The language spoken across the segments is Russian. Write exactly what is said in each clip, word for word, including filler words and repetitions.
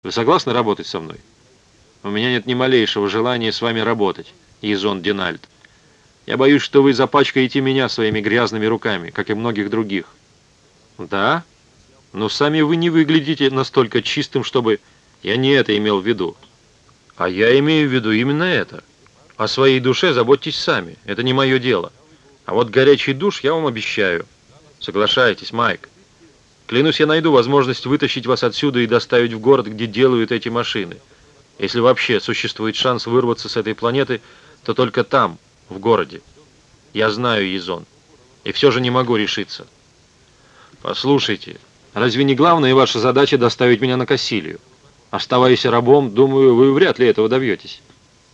Вы согласны работать со мной? У меня нет ни малейшего желания с вами работать, Язон Динальд. Я боюсь, что вы запачкаете меня своими грязными руками, как и многих других. Да? Но сами вы не выглядите настолько чистым, чтобы... Я не это имел в виду. А я имею в виду именно это. О своей душе заботьтесь сами. Это не мое дело. А вот горячий душ я вам обещаю. Соглашайтесь, Майк. Клянусь, я найду возможность вытащить вас отсюда и доставить в город, где делают эти машины. Если вообще существует шанс вырваться с этой планеты, то только там, в городе. Я знаю, Язон. И все же не могу решиться. Послушайте, разве не главная ваша задача доставить меня на Кассилию? Оставаясь рабом, думаю, вы вряд ли этого добьетесь.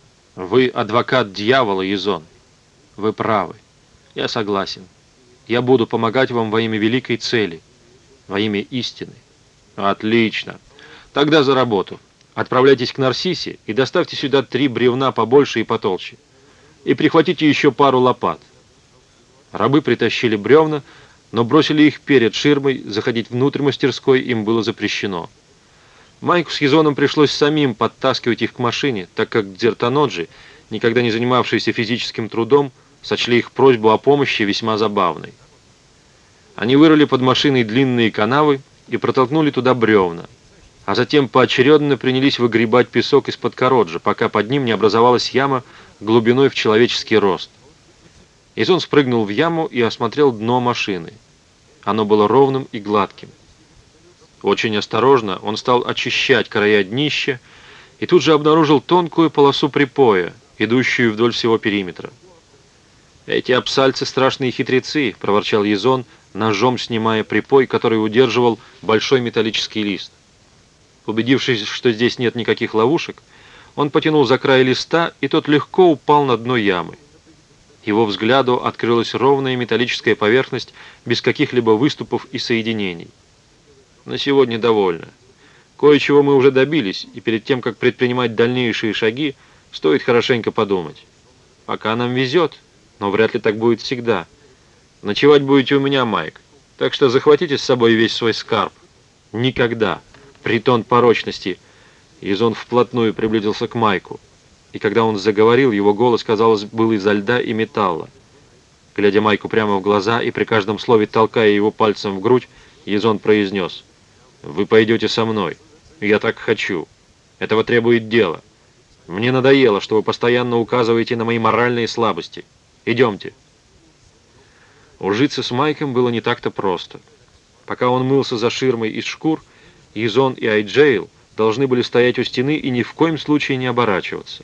Вы адвокат дьявола, Язон. Вы правы. Я согласен. Я буду помогать вам во имя великой цели, во имя истины. Отлично. Тогда за работу. Отправляйтесь к Нарсисе и доставьте сюда три бревна побольше и потолще. И прихватите еще пару лопат. Рабы притащили бревна, но бросили их перед ширмой, заходить внутрь мастерской им было запрещено. Майку с Язоном пришлось самим подтаскивать их к машине, так как дзертаноджи, никогда не занимавшиеся физическим трудом, сочли их просьбу о помощи весьма забавной. Они вырыли под машиной длинные канавы и протолкнули туда бревна, а затем поочередно принялись выгребать песок из-под короджа, пока под ним не образовалась яма глубиной в человеческий рост. Язон спрыгнул в яму и осмотрел дно машины. Оно было ровным и гладким. Очень осторожно он стал очищать края днища и тут же обнаружил тонкую полосу припоя, идущую вдоль всего периметра. «Эти абсальцы страшные хитрецы», — проворчал Язон, ножом снимая припой, который удерживал большой металлический лист. Убедившись, что здесь нет никаких ловушек, он потянул за край листа, и тот легко упал на дно ямы. Его взгляду открылась ровная металлическая поверхность без каких-либо выступов и соединений. На сегодня довольно. Кое-чего мы уже добились, и перед тем, как предпринимать дальнейшие шаги, стоит хорошенько подумать. Пока нам везет, но вряд ли так будет всегда. Ночевать будете у меня, Майк, так что захватите с собой весь свой скарб. Никогда. Притон порочности. Язон вплотную приблизился к Майку, и когда он заговорил, его голос, казалось, был изо льда и металла. Глядя Майку прямо в глаза и при каждом слове толкая его пальцем в грудь, Язон произнес: «Вы пойдете со мной. Я так хочу. Этого требует дело. Мне надоело, что вы постоянно указываете на мои моральные слабости. Идемте». Ужиться с Майком было не так-то просто. Пока он мылся за ширмой из шкур, Язон и Айджейл должны были стоять у стены и ни в коем случае не оборачиваться.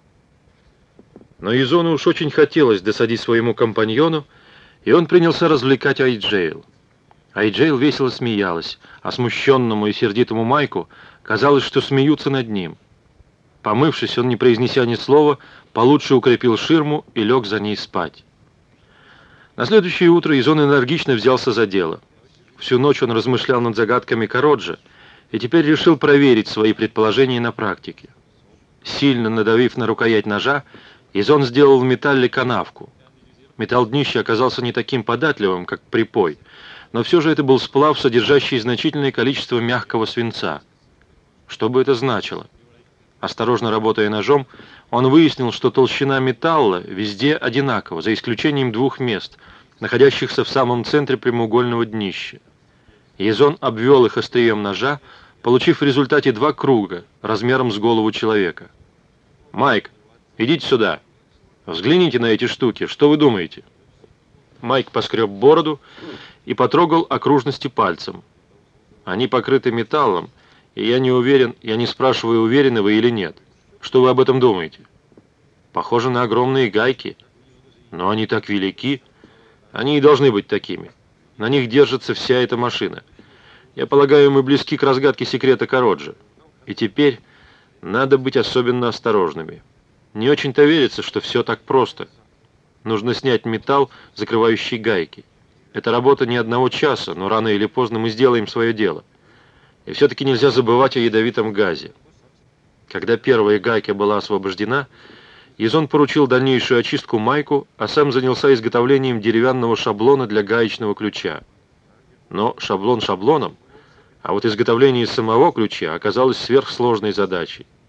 Но Язону уж очень хотелось досадить своему компаньону, и он принялся развлекать Айджейл. Айджейл весело смеялась, а смущенному и сердитому Майку казалось, что смеются над ним. Помывшись, он, не произнеся ни слова, получше укрепил ширму и лег за ней спать. На следующее утро Язон энергично взялся за дело. Всю ночь он размышлял над загадками Короджа и теперь решил проверить свои предположения на практике. Сильно надавив на рукоять ножа, Язон сделал в металле канавку. Металл днища оказался не таким податливым, как припой, но все же это был сплав, содержащий значительное количество мягкого свинца. Что бы это значило? Осторожно работая ножом, он выяснил, что толщина металла везде одинакова, за исключением двух мест, находящихся в самом центре прямоугольного днища. Язон обвел их острием ножа, получив в результате два круга, размером с голову человека. «Майк, идите сюда. Взгляните на эти штуки. Что вы думаете?» Майк поскреб бороду и потрогал окружности пальцем. «Они покрыты металлом, и я не уверен, я не спрашиваю, уверены вы или нет. Что вы об этом думаете?» «Похоже на огромные гайки. Но они так велики. Они и должны быть такими. На них держится вся эта машина. Я полагаю, мы близки к разгадке секрета Короджа. И теперь надо быть особенно осторожными. Не очень-то верится, что все так просто. Нужно снять металл, закрывающий гайки. Это работа не одного часа, но рано или поздно мы сделаем свое дело. И все-таки нельзя забывать о ядовитом газе». Когда первая гайка была освобождена, Язон поручил дальнейшую очистку Майку, а сам занялся изготовлением деревянного шаблона для гаечного ключа. Но шаблон шаблоном, А вот изготовление самого ключа оказалось сверхсложной задачей.